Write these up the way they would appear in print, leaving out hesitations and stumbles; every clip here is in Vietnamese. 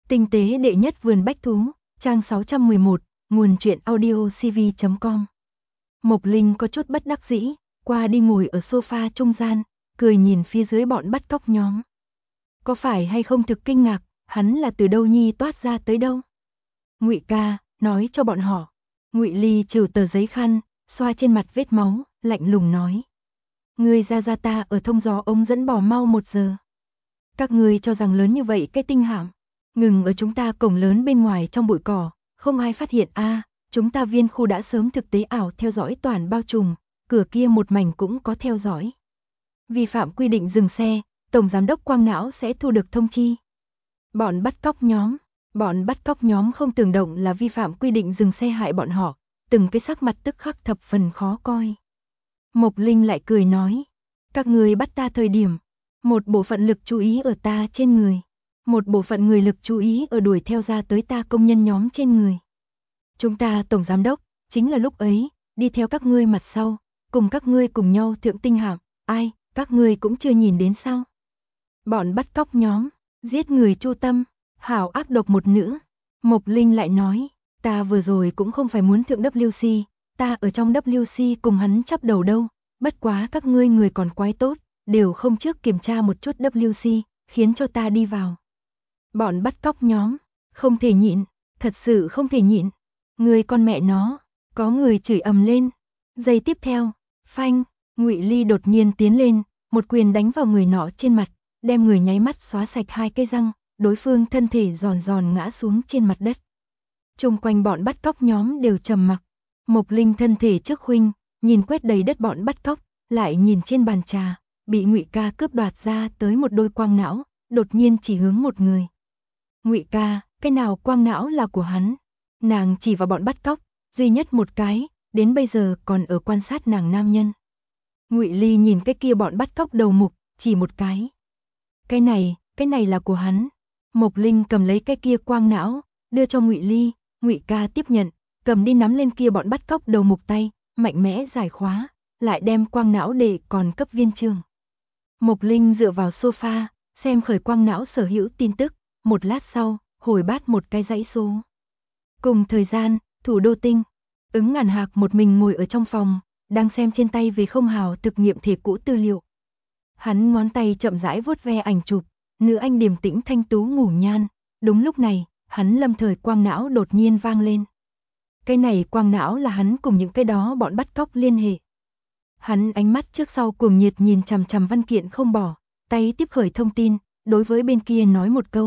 Tinh tế đệ nhất vườn bách thú, trang 611, nguồn truyện audio cv.com. Mộc Linh có chút bất đắc dĩ, qua đi ngồi ở sofa trung gian, cười nhìn phía dưới bọn bắt cóc nhóm. Có phải hay không thực kinh ngạc, hắn là từ đâu nhi toát ra tới đâu? Ngụy ca, nói cho bọn họ. Ngụy Ly trừ tờ giấy khăn, xoa trên mặt vết máu, lạnh lùng nói. Ngươi ra ta ở thông gió ống dẫn bỏ mau 1 giờ. Các ngươi cho rằng lớn như vậy cái tinh hạm, ngừng ở chúng ta cổng lớn bên ngoài trong bụi cỏ, không ai phát hiện chúng ta viên khu đã sớm thực tế ảo theo dõi toàn bao trùm, cửa kia một mảnh cũng có theo dõi. Vi phạm quy định dừng xe, Tổng Giám đốc Quang Não sẽ thu được thông chi. Bọn bắt cóc nhóm không tưởng động là vi phạm quy định dừng xe hại bọn họ, từng cái sắc mặt tức khắc thập phần khó coi. Mộc Linh lại cười nói, các người bắt ta thời điểm, một bộ phận lực chú ý ở ta trên người, một bộ phận người lực chú ý ở đuổi theo ra tới ta công nhân nhóm trên người. Chúng ta Tổng Giám đốc, chính là lúc ấy, đi theo các ngươi mặt sau, cùng các ngươi cùng nhau thượng tinh hạm, ai, các ngươi cũng chưa nhìn đến sao? Bọn bắt cóc nhóm, giết người chu tâm, hảo ác độc một nữ. Mộc Linh lại nói, ta vừa rồi cũng không phải muốn thượng WC, ta ở trong WC cùng hắn chắp đầu đâu, bất quá các ngươi người còn quái tốt, đều không trước kiểm tra một chút WC, khiến cho ta đi vào. Bọn bắt cóc nhóm, không thể nhịn, thật sự không thể nhịn. Người con mẹ nó, có người chửi ầm lên. Giây tiếp theo, phanh, Ngụy Ly đột nhiên tiến lên, một quyền đánh vào người nọ trên mặt, đem người nháy mắt xóa sạch 2 cái răng, đối phương thân thể giòn giòn ngã xuống trên mặt đất. Chung quanh bọn bắt cóc nhóm đều trầm mặc. Mộc Linh thân thể trước khuynh, nhìn quét đầy đất bọn bắt cóc, lại nhìn trên bàn trà, bị Ngụy ca cướp đoạt ra tới một đôi quang não, đột nhiên chỉ hướng một người. Ngụy ca, cái nào quang não là của hắn? Nàng chỉ vào bọn bắt cóc, duy nhất một cái, đến bây giờ còn ở quan sát nàng nam nhân. Ngụy Ly nhìn cái kia bọn bắt cóc đầu mục, chỉ một cái. Cái này là của hắn. Mộc Linh cầm lấy cái kia quang não, đưa cho Ngụy Ly, Ngụy ca tiếp nhận, cầm đi nắm lên kia bọn bắt cóc đầu mục tay, mạnh mẽ giải khóa, lại đem quang não để còn cấp viên trường. Mộc Linh dựa vào sofa, xem khởi quang não sở hữu tin tức, một lát sau, hồi bát một cái dãy số. Cùng thời gian, thủ đô Tinh, Ứng Ngàn Hạc một mình ngồi ở trong phòng, đang xem trên tay về không hào thực nghiệm thể cũ tư liệu. Hắn ngón tay chậm rãi vuốt ve ảnh chụp, nữ anh điềm tĩnh thanh tú ngủ nhan, đúng lúc này, hắn lâm thời quang não đột nhiên vang lên. Cái này quang não là hắn cùng những cái đó bọn bắt cóc liên hệ. Hắn ánh mắt trước sau cuồng nhiệt nhìn chằm chằm văn kiện không bỏ, tay tiếp khởi thông tin, đối với bên kia nói một câu.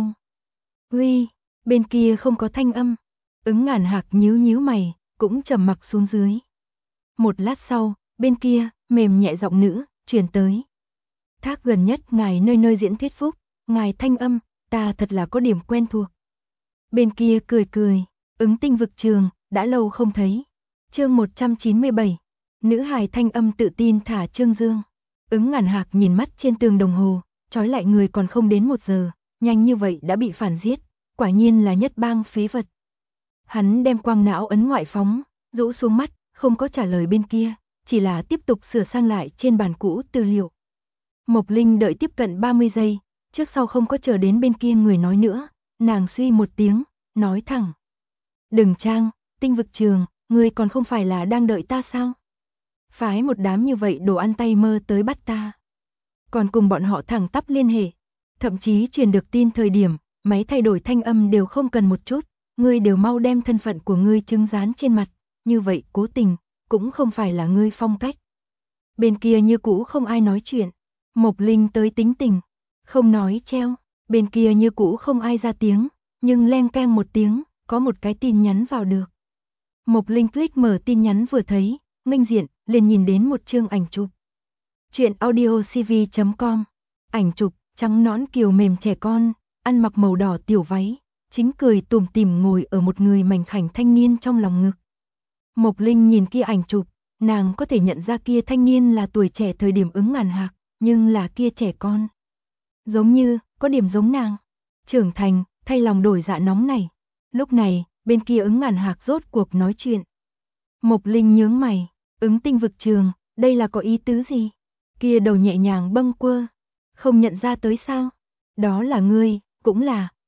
Uy, bên kia không có thanh âm. Ứng Ngàn Hạc nhíu mày, cũng trầm mặc xuống dưới. Một lát sau, bên kia, mềm nhẹ giọng nữ, truyền tới. Thác gần nhất ngài nơi nơi diễn thuyết phúc, ngài thanh âm, ta thật là có điểm quen thuộc. Bên kia cười, Ứng Tinh vực trường, đã lâu không thấy. Chương 197, nữ hài thanh âm tự tin thả Trương Dương. Ứng Ngàn Hạc nhìn mắt trên tường đồng hồ, trói lại người còn không đến 1 giờ, nhanh như vậy đã bị phản giết, quả nhiên là nhất bang phế vật. Hắn đem quang não ấn ngoại phóng, rũ xuống mắt, không có trả lời bên kia, chỉ là tiếp tục sửa sang lại trên bàn cũ tư liệu. Mộc Linh đợi tiếp cận 30 giây, trước sau không có chờ đến bên kia người nói nữa, nàng suy một tiếng, nói thẳng. Đừng trang, Tinh vực trường, ngươi còn không phải là đang đợi ta sao? Phái một đám như vậy đồ ăn tay mơ tới bắt ta. Còn cùng bọn họ thẳng tắp liên hệ, thậm chí truyền được tin thời điểm, máy thay đổi thanh âm đều không cần một chút, ngươi đều mau đem thân phận của ngươi chứng dán trên mặt, như vậy cố tình, cũng không phải là ngươi phong cách. Bên kia như cũ không ai nói chuyện, Mộc Linh tới tính tình, không nói treo, bên kia như cũ không ai ra tiếng, nhưng leng keng một tiếng, có một cái tin nhắn vào được. Mộc Linh click mở tin nhắn vừa thấy, nghênh diện, liền nhìn đến một chương ảnh chụp. Truyện audio cv.com, ảnh chụp, trắng nõn kiều mềm trẻ con, ăn mặc màu đỏ tiểu váy, chính cười tủm tỉm ngồi ở một người mảnh khảnh thanh niên trong lòng ngực. Mộc Linh nhìn kia ảnh chụp, nàng có thể nhận ra kia thanh niên là tuổi trẻ thời điểm Ứng Ngàn Hạc, nhưng là kia trẻ con. Giống như, có điểm giống nàng. Trưởng thành, thay lòng đổi dạ nóng này. Lúc này, bên kia Ứng Ngàn Hạc rốt cuộc nói chuyện. Mộc Linh nhướng mày, Ứng Tinh vực trường, đây là có ý tứ gì? Kia đầu nhẹ nhàng bâng quơ, không nhận ra tới sao? Đó là ngươi, cũng là,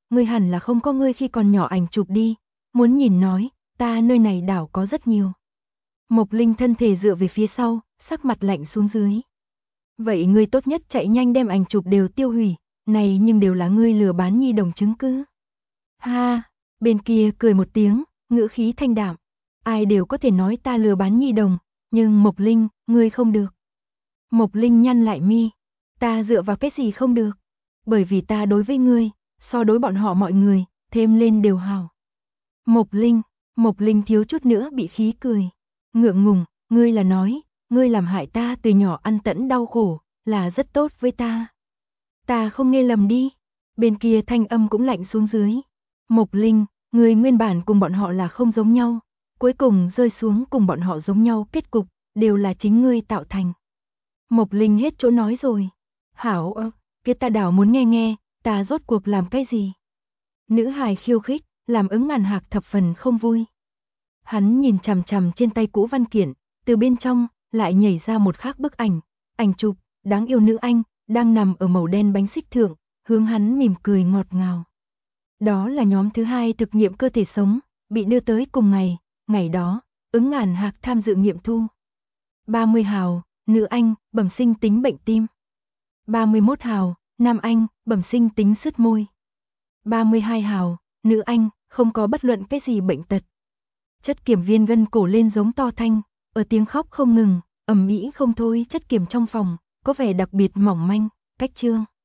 ngươi hẳn là không có ngươi khi còn nhỏ ảnh chụp đi, muốn nhìn nói, ta nơi này đảo có rất nhiều. Mộc Linh thân thể dựa về phía sau, sắc mặt lạnh xuống dưới. Vậy ngươi tốt nhất chạy nhanh đem ảnh chụp đều tiêu hủy, này nhưng đều là ngươi lừa bán nhi đồng chứng cứ. Ha, bên kia cười một tiếng, ngữ khí thanh đạm. Ai đều có thể nói ta lừa bán nhi đồng, nhưng Mộc Linh, ngươi không được. Mộc Linh nhăn lại mi, ta dựa vào cái gì không được? Bởi vì ta đối với ngươi, so đối bọn họ mọi người, thêm lên đều hào. Mộc Linh thiếu chút nữa bị khí cười. Ngượng ngùng, ngươi là nói, ngươi làm hại ta từ nhỏ ăn tẫn đau khổ, là rất tốt với ta. Ta không nghe lầm đi. Bên kia thanh âm cũng lạnh xuống dưới. Mộc Linh, ngươi nguyên bản cùng bọn họ là không giống nhau, cuối cùng rơi xuống cùng bọn họ giống nhau kết cục, đều là chính ngươi tạo thành. Mộc Linh hết chỗ nói rồi. Hảo kia ta đảo muốn nghe nghe, ta rốt cuộc làm cái gì? Nữ hài khiêu khích, làm Ứng Ngàn Hạc thập phần không vui. Hắn nhìn chằm chằm trên tay cũ văn kiện, từ bên trong lại nhảy ra một khác bức ảnh, ảnh chụp, đáng yêu nữ anh, đang nằm ở màu đen bánh xích thượng, hướng hắn mỉm cười ngọt ngào. Đó là nhóm thứ 2 thực nghiệm cơ thể sống, bị đưa tới cùng ngày đó, Ứng Ngàn Hạc tham dự nghiệm thu. 30 hào, nữ anh, bẩm sinh tính bệnh tim. 31 hào, nam anh, bẩm sinh tính sứt môi. 32 hào, nữ anh, không có bất luận cái gì bệnh tật. Chất kiểm viên gân cổ lên giống to thanh, ở tiếng khóc không ngừng, ầm ĩ không thôi. Chất kiểm trong phòng, có vẻ đặc biệt mỏng manh, cách trương.